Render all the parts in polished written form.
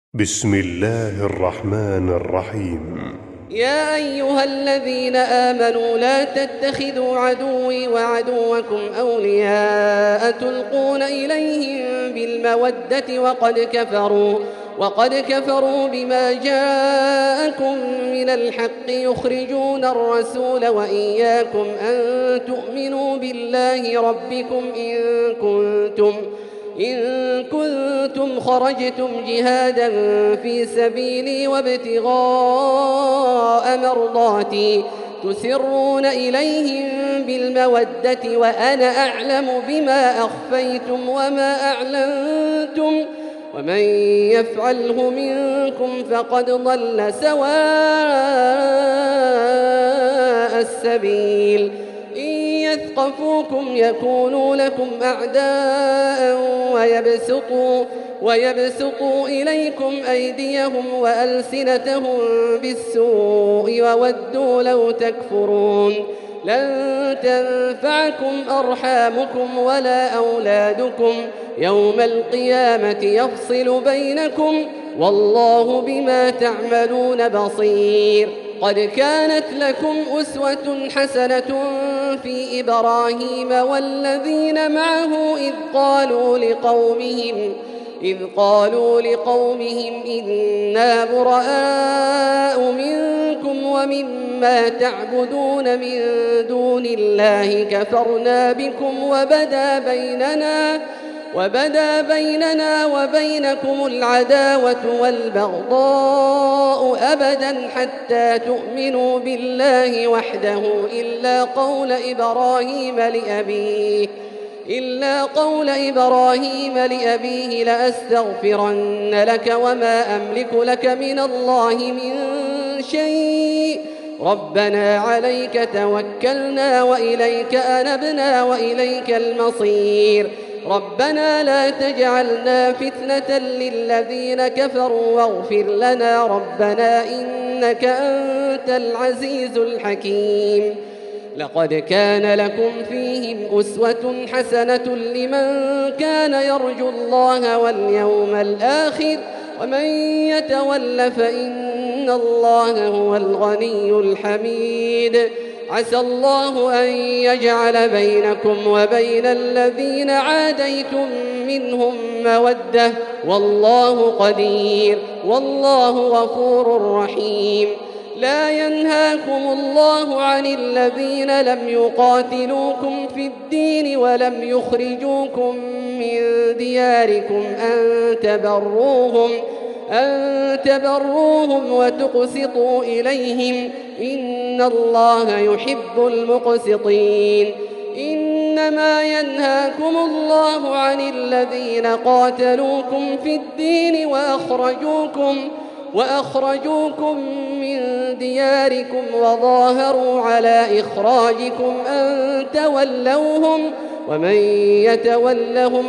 بسم الله الرحمن الرحيم. يا أيها الذين آمنوا لا تتخذوا عدوي وعدوكم أولياء تلقون إليهم بالمودة وقد كفروا بما جاءكم من الحق يخرجون الرسول وإياكم أن تؤمنوا بالله ربكم إن كنتم خرجتم جهادا في سبيلي وابتغاء مرضاتي تسرون إليهم بالمودة وأنا أعلم بما أخفيتم وما أعلنتم ومن يفعله منكم فقد ضل سواء السبيل. إن يثقفوكم يكونوا لكم أعداء ويبسطوا إليكم أيديهم وألسنتهم بالسوء وودوا لو تكفرون. لن تنفعكم أرحامكم ولا أولادكم يوم القيامة يفصل بينكم والله بما تعملون بصير. قد كانت لكم أسوة حسنة في إبراهيم والذين معه إذ قالوا لقومهم إنا براء منكم ومما تعبدون من دون الله كفرنا بكم وبدا بيننا وبينكم العداوة والبغضاء أبدا حتى تؤمنوا بالله وحده إلا قول إبراهيم لأبيه لأستغفرن لك وما أملك لك من الله من شيء ربنا عليك توكلنا وإليك أنبنا وإليك المصير. ربنا لا تجعلنا فتنة للذين كفروا واغفر لنا ربنا إنك أنت العزيز الحكيم. لقد كان لكم فيهم أسوة حسنة لمن كان يرجو الله واليوم الآخر ومن يتول فإن الله هو الغني الحميد. عسى الله أن يجعل بينكم وبين الذين عاديتم منهم مودة والله قدير والله غفور رحيم. لا ينهاكم الله عن الذين لم يقاتلوكم في الدين ولم يخرجوكم من دياركم أن تبروهم وتقسطوا إليهم إن الله يحب المقسطين. إنما ينهاكم الله عن الذين قاتلوكم في الدين وأخرجوكم من دياركم وظاهروا على إخراجكم أن تولوهم ومن يتولهم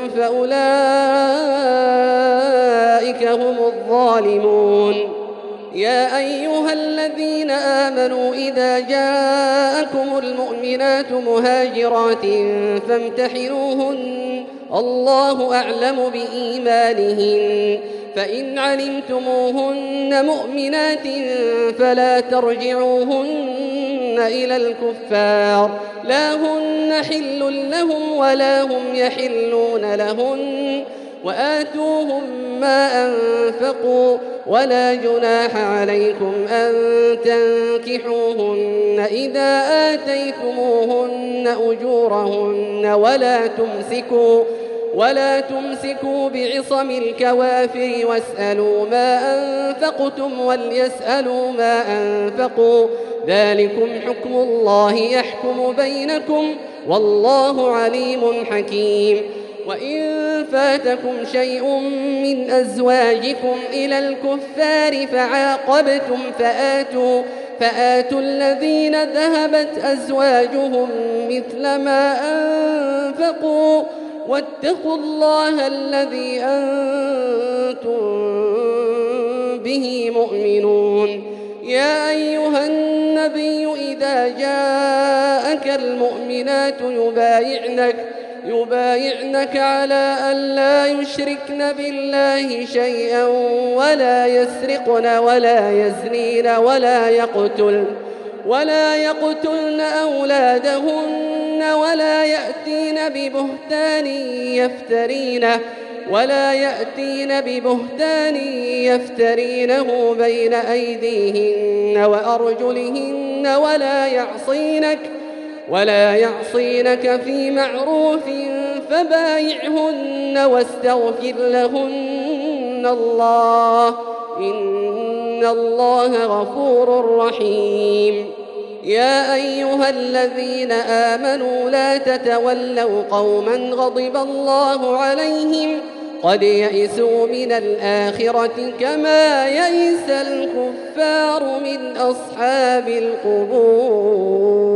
فأولئك هم الظالمون. يا أيها الذين آمنوا إذا جاءكم المؤمنات مهاجرات فامتحنوهن الله أعلم بإيمانهن فإن علمتموهن مؤمنات فلا ترجعوهن إلى الكفار لا هن حل لهم ولا هم يحلون لهن وآتوهم ما أنفقوا ولا جناح عليكم أن تنكحوهن إذا آتيتموهن أجورهن ولا تمسكوا بعصم الكوافر واسألوا ما أنفقتم وليسألوا ما أنفقوا ذلكم حكم الله يحكم بينكم والله عليم حكيم. وإن فاتكم شيء من أزواجكم إلى الكفار فعاقبتم فآتوا الذين ذهبت أزواجهم مثل ما أنفقوا واتقوا الله الذي أنتم به مؤمنون. يا أيها النبي إذا جاءك المؤمنات يبايعنك على أن لا يشركن بالله شيئا ولا يسرقن ولا يزنين ولا يقتلن أولادهن ولا يأتين ببهتان يفترينه بين أيديهن وأرجلهن ولا يعصينك في معروف فبايعهن واستغفر لهن الله إن الله غفور رحيم. يا أيها الذين آمنوا لا تتولوا قوما غضب الله عليهم قد يئسوا من الآخرة كما يئس الكفار من أصحاب القبور.